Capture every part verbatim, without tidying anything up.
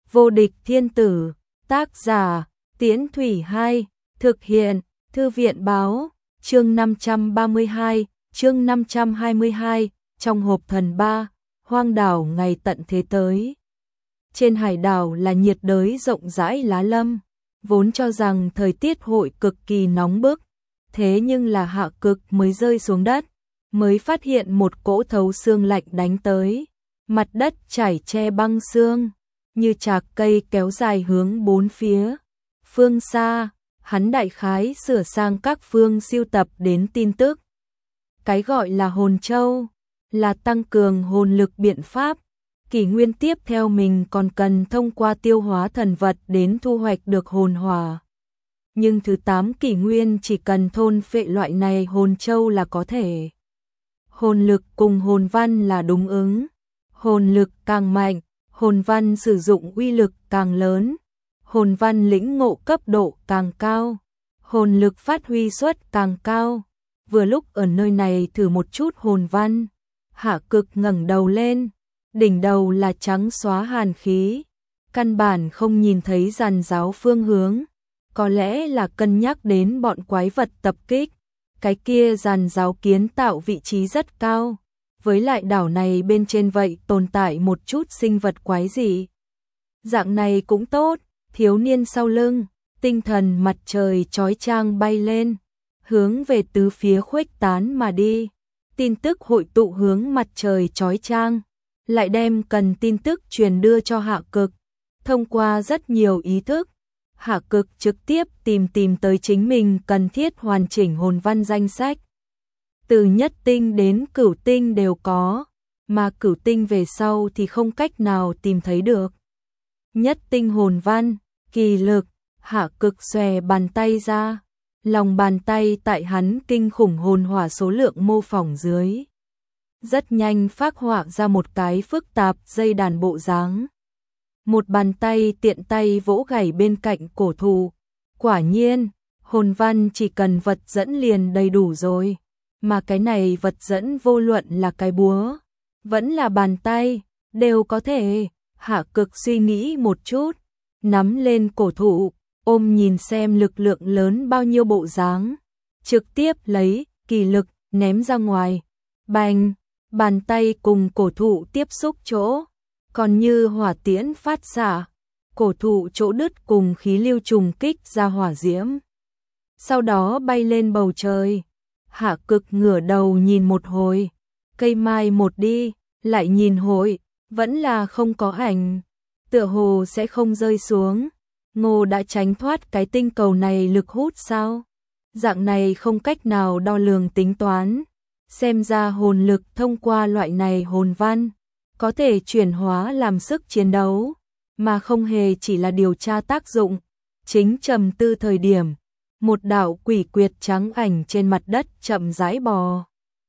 Vô địch thiên tử, tác giả, Tiễn Thủy Hai, thực hiện, Thư viện báo, chương năm trăm ba mươi hai, chương năm trăm hai mươi hai, trong hộp thần ba, hoang đảo ngày tận thế tới. Trên hải đảo là nhiệt đới rộng rãi lá lâm, vốn cho rằng thời tiết hội cực kỳ nóng bức, thế nhưng là hạ cực mới rơi xuống đất, mới phát hiện một cỗ thấu xương lạnh đánh tới, mặt đất trải che băng xương, như chạc cây kéo dài hướng bốn phía. Phương xa, hắn đại khái sửa sang các phương siêu tập đến tin tức. Cái gọi là hồn châu, là tăng cường hồn lực biện pháp. Kỷ nguyên tiếp theo mình còn cần thông qua tiêu hóa thần vật đến thu hoạch được hồn hỏa. Nhưng thứ tám kỷ nguyên chỉ cần thôn phệ loại này hồn châu là có thể. Hồn lực cùng hồn văn là đúng ứng. Hồn lực càng mạnh, hồn văn sử dụng uy lực càng lớn. Hồn văn lĩnh ngộ cấp độ càng cao. Hồn lực phát huy suất càng cao. Vừa lúc ở nơi này thử một chút hồn văn. Hạ cực ngẩng đầu lên. Đỉnh đầu là trắng xóa hàn khí. Căn bản không nhìn thấy giàn giáo phương hướng. Có lẽ là cân nhắc đến bọn quái vật tập kích. Cái kia giàn giáo kiến tạo vị trí rất cao. Với lại đảo này bên trên vậy tồn tại một chút sinh vật quái dị. Dạng này cũng tốt, thiếu niên sau lưng, tinh thần mặt trời chói chang bay lên, hướng về tứ phía khuếch tán mà đi. Tin tức hội tụ hướng mặt trời chói chang, lại đem cần tin tức truyền đưa cho Hạ Cực. Thông qua rất nhiều ý thức, Hạ Cực trực tiếp tìm tìm tới chính mình cần thiết hoàn chỉnh hồn văn danh sách. Từ nhất tinh đến cửu tinh đều có, mà cửu tinh về sau thì không cách nào tìm thấy được. Nhất tinh hồn văn, kỳ lực, Hạ Cực xòe bàn tay ra, lòng bàn tay tại hắn kinh khủng hồn hỏa số lượng mô phỏng dưới. Rất nhanh phác họa ra một cái phức tạp dây đàn bộ dáng. Một bàn tay tiện tay vỗ gảy bên cạnh cổ thụ. Quả nhiên, hồn văn chỉ cần vật dẫn liền đầy đủ rồi. Mà cái này vật dẫn vô luận là cái búa, vẫn là bàn tay, đều có thể. Hạ Cực suy nghĩ một chút, nắm lên cổ thụ, ôm nhìn xem lực lượng lớn bao nhiêu bộ dáng. Trực tiếp lấy kỳ lực ném ra ngoài. Bành, bàn tay cùng cổ thụ tiếp xúc chỗ. Còn như hỏa tiễn phát xạ, cổ thụ chỗ đứt cùng khí lưu trùng kích ra hỏa diễm. Sau đó bay lên bầu trời. Hạ Cực ngửa đầu nhìn một hồi, cây mai một đi, lại nhìn hồi, vẫn là không có ảnh, tựa hồ sẽ không rơi xuống. Ngô đã tránh thoát cái tinh cầu này lực hút sao? Dạng này không cách nào đo lường tính toán. Xem ra hồn lực thông qua loại này hồn văn, có thể chuyển hóa làm sức chiến đấu, mà không hề chỉ là điều tra tác dụng. Chính trầm tư thời điểm, một đạo quỷ quyệt trắng ảnh trên mặt đất chậm rãi bò.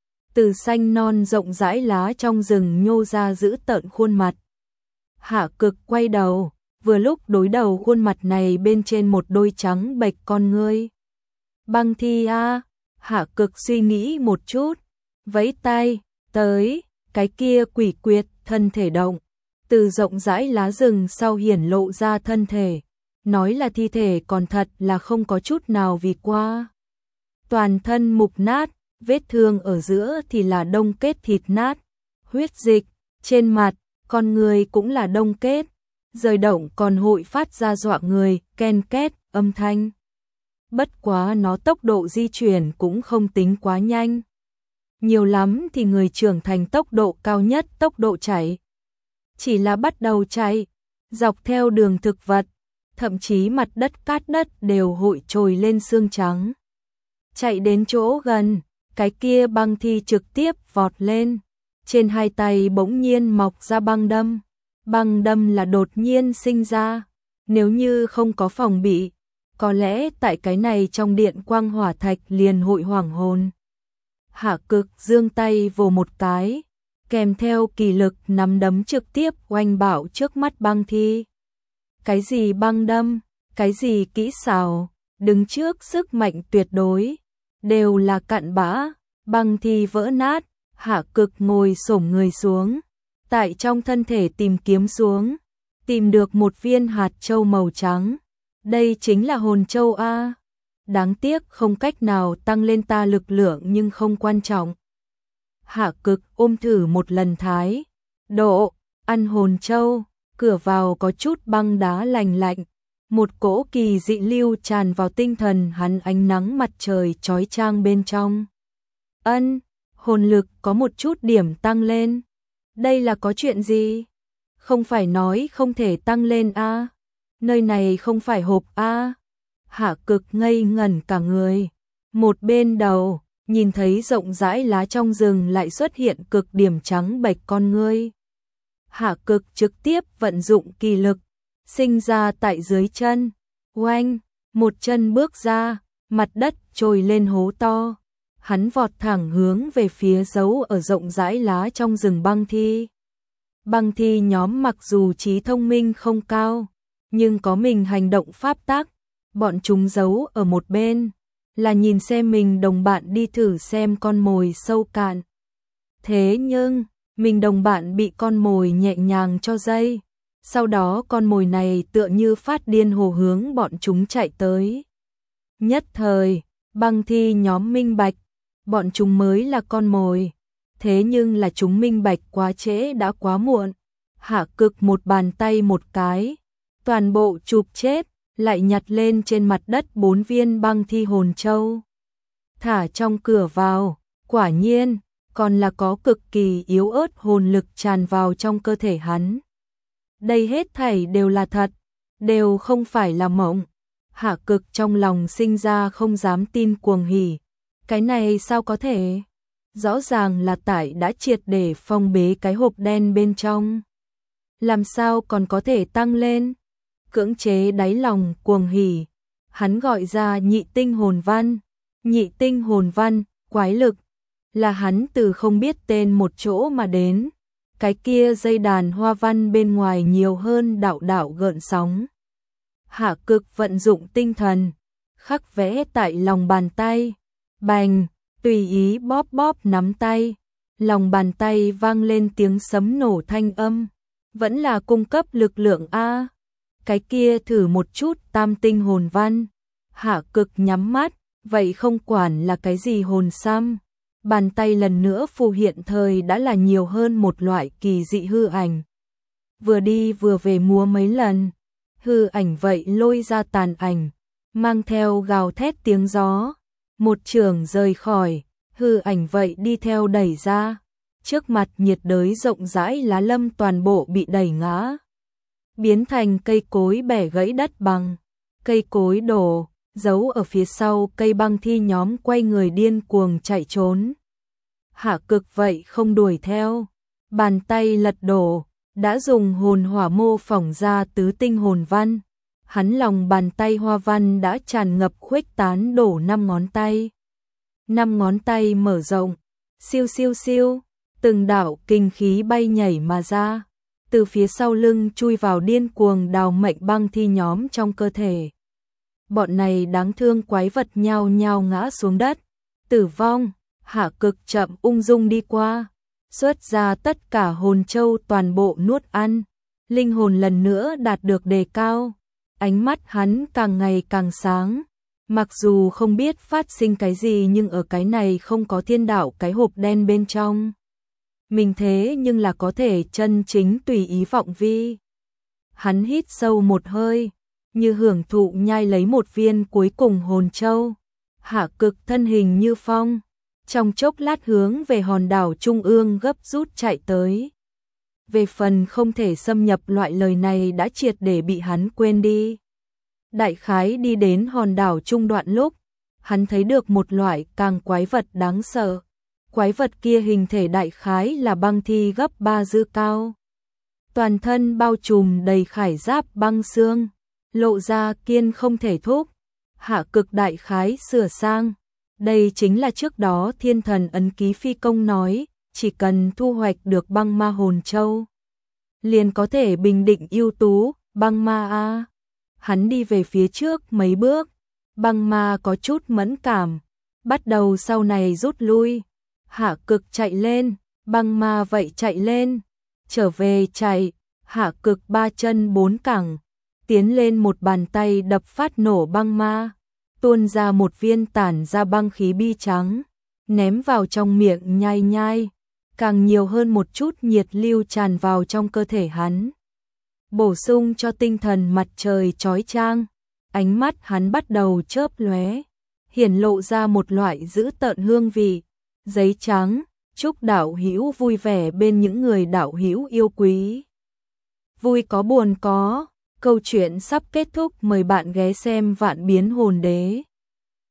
Từ xanh non rộng rãi lá trong rừng nhô ra giữ tợn khuôn mặt. Hạ Cực quay đầu, vừa lúc đối đầu khuôn mặt này bên trên một đôi trắng bệch con ngươi. Băng Thi a, Hạ Cực suy nghĩ một chút, vẫy tay, tới, cái kia quỷ quyệt thân thể động, từ rộng rãi lá rừng sau hiển lộ ra thân thể. Nói là thi thể còn thật là không có chút nào vì qua. Toàn thân mục nát, vết thương ở giữa thì là đông kết thịt nát, huyết dịch, trên mặt, con người cũng là đông kết, rời động còn hội phát ra dọa người, ken két, âm thanh. Bất quá nó tốc độ di chuyển cũng không tính quá nhanh. Nhiều lắm thì người trưởng thành tốc độ cao nhất tốc độ chạy. Chỉ là bắt đầu chạy, dọc theo đường thực vật. Thậm chí mặt đất cát đất đều hội trồi lên xương trắng. Chạy đến chỗ gần, cái kia băng thi trực tiếp vọt lên. Trên hai tay bỗng nhiên mọc ra băng đâm. Băng đâm là đột nhiên sinh ra. Nếu như không có phòng bị, có lẽ tại cái này trong điện quang hỏa thạch liền hội hoảng hồn. Hạ Cực giương tay vồ một cái, kèm theo kỳ lực nắm đấm trực tiếp oanh bạo trước mắt băng thi. Cái gì băng đâm, cái gì kỹ xảo, đứng trước sức mạnh tuyệt đối, đều là cặn bã, băng thi vỡ nát. Hạ Cực ngồi xổm người xuống, tại trong thân thể tìm kiếm xuống, tìm được một viên hạt châu màu trắng. Đây chính là hồn châu a. Đáng tiếc không cách nào tăng lên ta lực lượng nhưng không quan trọng. Hạ Cực ôm thử một lần thái độ, ăn hồn châu, cửa vào có chút băng đá lành lạnh. Một cỗ kỳ dị lưu tràn vào tinh thần hắn, ánh nắng mặt trời chói chang bên trong. Ân, hồn lực có một chút điểm tăng lên. Đây là có chuyện gì? Không phải nói không thể tăng lên a? À? Nơi này không phải hộp a? À? Hạ Cực ngây ngẩn cả người. Một bên đầu, nhìn thấy rộng rãi lá trong rừng lại xuất hiện cực điểm trắng bệch con ngươi. Hạ Cực trực tiếp vận dụng kỳ lực, sinh ra tại dưới chân. Oanh, một chân bước ra, mặt đất trồi lên hố to. Hắn vọt thẳng hướng về phía giấu ở rộng rãi lá trong rừng băng thi. Băng thi nhóm mặc dù trí thông minh không cao, nhưng có mình hành động pháp tắc. Bọn chúng giấu ở một bên, là nhìn xem mình đồng bạn đi thử xem con mồi sâu cạn. Thế nhưng, mình đồng bạn bị con mồi nhẹ nhàng cho dây. Sau đó con mồi này tựa như phát điên hồ hướng bọn chúng chạy tới. Nhất thời, băng thi nhóm minh bạch, bọn chúng mới là con mồi. Thế nhưng là chúng minh bạch quá trễ, đã quá muộn. Hạ Cực một bàn tay một cái, toàn bộ chụp chết, lại nhặt lên trên mặt đất bốn viên băng thi hồn châu. Thả trong cửa vào, quả nhiên, còn là có cực kỳ yếu ớt hồn lực tràn vào trong cơ thể hắn. Đây hết thảy đều là thật, đều không phải là mộng. Hạ Cực trong lòng sinh ra không dám tin cuồng hỉ. Cái này sao có thể? Rõ ràng là tại đã triệt để phong bế cái hộp đen bên trong. Làm sao còn có thể tăng lên? Cưỡng chế đáy lòng cuồng hỉ. Hắn gọi ra nhị tinh hồn văn. Nhị tinh hồn văn, quái lực. Là hắn từ không biết tên một chỗ mà đến. Cái kia dây đàn hoa văn bên ngoài nhiều hơn đạo đạo gợn sóng. Hạ Cực vận dụng tinh thần, khắc vẽ tại lòng bàn tay. Bành, tùy ý bóp bóp nắm tay. Lòng bàn tay vang lên tiếng sấm nổ thanh âm. Vẫn là cung cấp lực lượng a. Cái kia thử một chút tam tinh hồn văn. Hạ Cực nhắm mắt, vậy không quản là cái gì hồn xăm. Bàn tay lần nữa phù hiện thời đã là nhiều hơn một loại kỳ dị hư ảnh. Vừa đi vừa về múa mấy lần, hư ảnh vậy lôi ra tàn ảnh, mang theo gào thét tiếng gió. Một trường rời khỏi, hư ảnh vậy đi theo đẩy ra. Trước mặt nhiệt đới rộng rãi lá lâm toàn bộ bị đẩy ngã, biến thành cây cối bẻ gãy đất bằng. Cây cối đổ, giấu ở phía sau cây băng thi nhóm quay người điên cuồng chạy trốn. Hạ Cực vậy không đuổi theo, bàn tay lật đổ, đã dùng hồn hỏa mô phỏng ra tứ tinh hồn văn. Hắn lòng bàn tay hoa văn đã tràn ngập khuếch tán đổ năm ngón tay. Năm ngón tay mở rộng, siêu siêu siêu, từng đạo kinh khí bay nhảy mà ra, từ phía sau lưng chui vào điên cuồng đào mệnh băng thi nhóm trong cơ thể. Bọn này đáng thương quái vật nhao nhao ngã xuống đất, tử vong. Hạ Cực chậm ung dung đi qua, xuất ra tất cả hồn châu toàn bộ nuốt ăn. Linh hồn lần nữa đạt được đề cao, ánh mắt hắn càng ngày càng sáng. Mặc dù không biết phát sinh cái gì nhưng ở cái này không có thiên đạo cái hộp đen bên trong. Mình thế nhưng là có thể chân chính tùy ý vọng vi. Hắn hít sâu một hơi, như hưởng thụ nhai lấy một viên cuối cùng hồn châu. Hạ Cực thân hình như phong, trong chốc lát hướng về hòn đảo trung ương gấp rút chạy tới. Về phần không thể xâm nhập loại lời này đã triệt để bị hắn quên đi. Đại khái đi đến hòn đảo trung đoạn lúc, hắn thấy được một loại càng quái vật đáng sợ. Quái vật kia hình thể đại khái là băng thi gấp ba dư cao. Toàn thân bao trùm đầy khải giáp băng xương, lộ ra kiên không thể thúc. Hạ Cực đại khái sửa sang. Đây chính là trước đó thiên thần ấn ký phi công nói, chỉ cần thu hoạch được băng ma hồn châu, liền có thể bình định ưu tú, băng ma a. Hắn đi về phía trước mấy bước, băng ma có chút mẫn cảm, bắt đầu sau này rút lui. Hạ Cực chạy lên, băng ma vậy chạy lên, trở về chạy. hạ cực ba chân bốn cẳng, tiến lên một bàn tay đập phát nổ băng ma, tuôn ra một viên tản ra băng khí bi trắng, ném vào trong miệng nhai nhai, càng nhiều hơn một chút nhiệt lưu tràn vào trong cơ thể hắn. Bổ sung cho tinh thần mặt trời chói chang, ánh mắt hắn bắt đầu chớp lóe, hiển lộ ra một loại dữ tợn hương vị. Giấy trắng, chúc đạo hữu vui vẻ bên những người đạo hữu yêu quý. Vui có buồn có, câu chuyện sắp kết thúc, mời bạn ghé xem Vạn Biến Hồn Đế.